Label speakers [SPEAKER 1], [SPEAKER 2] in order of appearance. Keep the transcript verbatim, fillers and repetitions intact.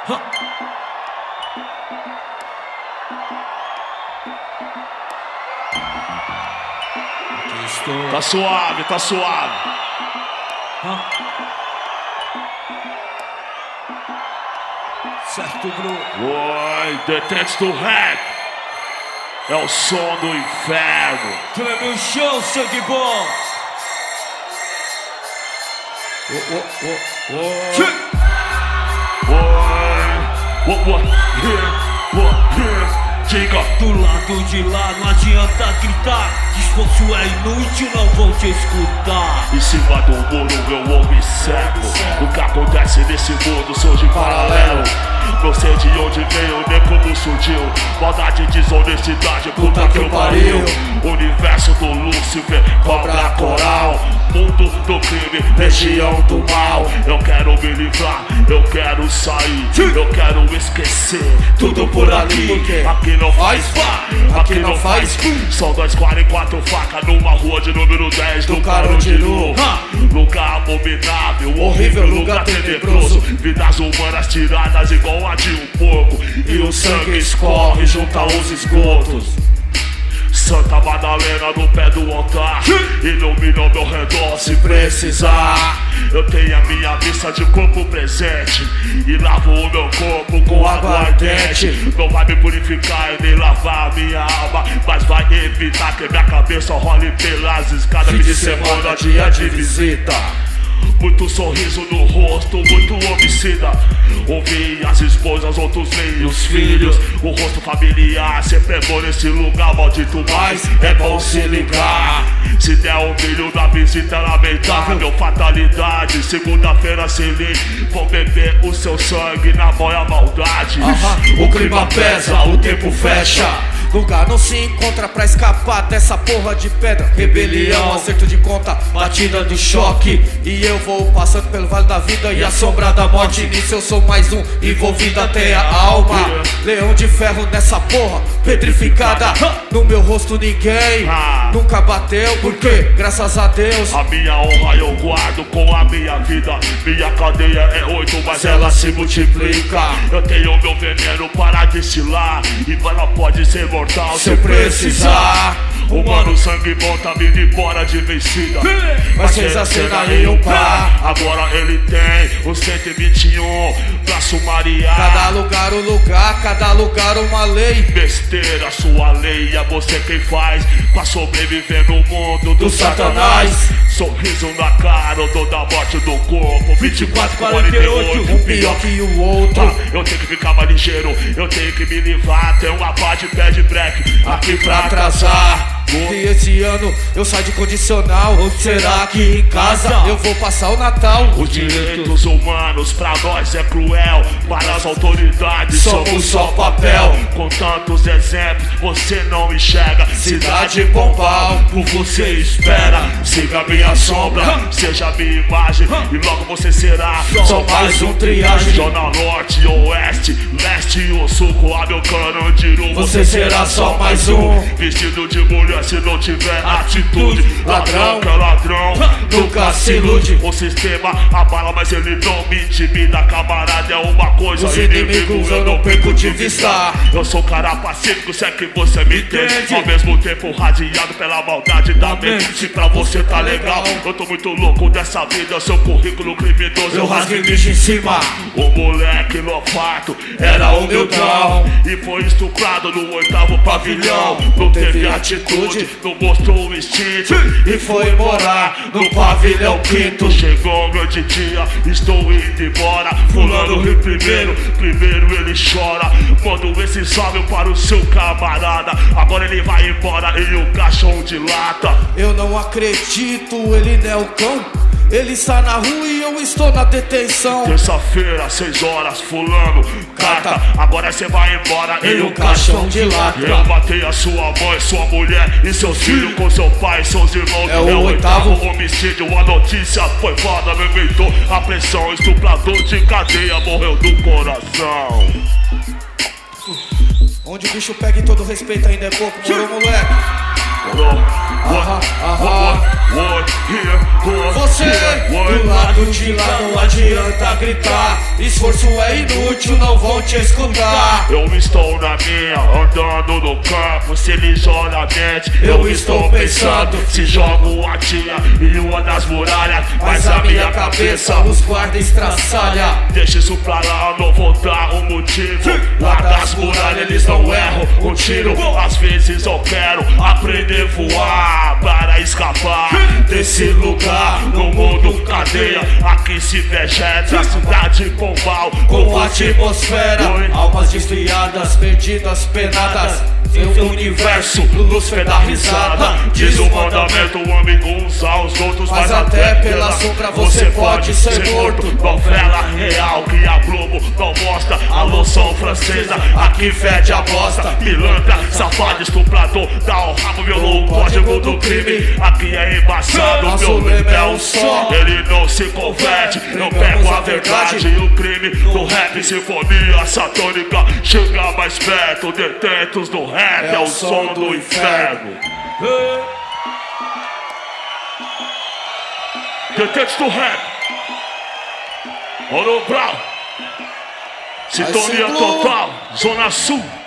[SPEAKER 1] Tá suave, tá suave.
[SPEAKER 2] Certo, bro.
[SPEAKER 1] Oi, detentes do rap. É o som do inferno.
[SPEAKER 2] Treme o chão, sangue bom.
[SPEAKER 1] Oh, oh, oh, oh. Oi, what, what, here, what, here. Diga.
[SPEAKER 2] Do lado de lá não adianta gritar. Esforço é inútil, não vou te escutar.
[SPEAKER 1] Em cima do muro eu observo o que acontece nesse mundo, sou de paralelo. Não sei de onde veio, nem como surgiu. Maldade, desonestidade, puta que eu pariu. Universo do Lúcifer, cobra coral. Mundo do crime, região do mal. Eu quero me livrar, eu quero sair, eu quero esquecer tudo por ali. Aqui não faz pá, aqui não faz pum. São dois quarenta e quatro facas numa rua de número dez do Carandiru. Lugar abominável, horrível, lugar tenebroso. Vidas humanas tiradas igual a de um porco. E o sangue escorre junto aos esgotos. Santa Madalena no pé do altar, ilumina ao meu redor se precisar. Eu tenho a minha missa de corpo presente e lavo o meu corpo com água ardente. Não vai me purificar e nem lavar minha alma, mas vai evitar que minha cabeça role pelas escadas. Fim de semana, dia de visita. Muito sorriso no rosto, muito homicida. Ouvi as esposas, outros veem os filhos. O rosto familiar sempre é bom nesse lugar maldito, mas é bom se ligar. Se der um milho na visita é lamentável. Fatalidade, segunda-feira sem lei. Vou beber o seu sangue na boia maldade.
[SPEAKER 2] uh-huh. O clima pesa, o tempo fecha. Lugar não se encontra pra escapar dessa porra de pedra. Rebelião, acerto de conta, batida do choque. E eu vou passando pelo vale da vida e a sombra da morte. Nisso eu sou mais um, envolvido até a alma. Leão de ferro nessa porra, petrificada. No meu rosto ninguém nunca bateu, porque graças a Deus
[SPEAKER 1] a minha honra eu guardo com a minha vida. Minha cadeia é oito, mas ela se multiplica. Eu tenho meu veneno para destilar e ela pode ser mortal se eu precisar. Humano, sangue bom tá vindo embora de vencida, mas fez a cena em um par. Agora ele tem o cento e vinte e um pra sumariar.
[SPEAKER 2] Cada lugar um lugar, cada lugar uma lei.
[SPEAKER 1] Besteira, sua lei é você quem faz pra sobreviver no mundo do satanás. Sorriso na cara, o dor da morte do corpo. Vinte e quatro, quarenta e oito,
[SPEAKER 2] um pior que o outro.
[SPEAKER 1] ah, Eu tenho que ficar mais ligeiro, eu tenho que me livrar. Tem uma pá de pé de break aqui pra atrasar.
[SPEAKER 2] E esse ano eu saio de condicional. Ou será que em casa eu vou passar o Natal?
[SPEAKER 1] Os direitos humanos pra nós é cruel, para as autoridades somos só papel. Com tantos exemplos você não enxerga. Cidade Pombal, por você espera. Siga minha sombra, seja minha imagem, e logo você será só mais um triagem. Zona Norte, Oeste, Leste ou Sul, com a meu Carandiru você será só mais um. Vestido de mulher se não tiver atitude. Ladrão que é ladrão, nunca se ilude. O sistema abala, mas ele não me intimida. Camarada é uma coisa,
[SPEAKER 2] os inimigos eu não perco de vista.
[SPEAKER 1] Eu sou cara pacífico, se é que você me entende. Ao mesmo tempo radiado pela maldade da mente. Se pra você tá legal, eu tô muito louco dessa vida. Seu currículo criminoso
[SPEAKER 2] eu rasguei bicho em cima.
[SPEAKER 1] O moleque novato era humildão e foi estuprado no oitavo pavilhão. Não teve atitude, não mostrou o instinto e foi morar no pavilhão quinto. Chegou o grande dia, estou indo embora. Fulano ri primeiro, primeiro ele chora. Mando esse salve para o seu camarada. Agora ele vai embora em um caixão de lata.
[SPEAKER 2] Eu não acredito, ele não é o cão. Ele está na rua e eu estou na detenção.
[SPEAKER 1] Terça-feira, seis horas, fulano, carta. Agora você vai embora em um caixão de lata. Eu matei a sua mãe, sua mulher e seus filhos com seu pai e seus irmãos.
[SPEAKER 2] É o, é o oitavo
[SPEAKER 1] homicídio, a notícia foi foda, me inventou a pressão. Estuprador de cadeia morreu do coração.
[SPEAKER 2] Onde o bicho pega e todo respeito ainda é pouco, morou, moleque?
[SPEAKER 1] What, what, what, what, here, what,
[SPEAKER 2] Você
[SPEAKER 1] here.
[SPEAKER 2] Do lado de lá não adianta gritar, esforço é inútil, não vão te escutar.
[SPEAKER 1] Eu estou na minha, andando no campo, se ligeiramente eu estou pensando. Se jogo a tia em uma das muralhas, mas a minha cabeça
[SPEAKER 2] os guarda estraçalha.
[SPEAKER 1] Deixa isso pra lá, não vou dar um motivo. Lá das muralhas eles não erram um tiro. Às vezes eu quero aprender a voar para escapar desse lugar. No mundo cadeia, aqui se vegeta a cidade pombal
[SPEAKER 2] com atmosfera. Almas desviadas, perdidas, penadas. Seu universo, luz fé da risada.
[SPEAKER 1] Diz o mandamento, o amigo uns aos outros,
[SPEAKER 2] mas até pela sombra você pode ser morto.
[SPEAKER 1] Novela real que a Globo não mostra. A loção francesa, aqui fede a bosta. Pilantra, safado, estuprador, dá o rabo, violou o código do crime. Aqui é embaçado, meu lema é um só. Ele não se converte, eu pego a verdade e o crime do rap. Sinfonia satânica, chega mais perto. Detentos do rap é o som do inferno. Detentos do rap. Ouro Brau. Sintonia total, Zona Sul.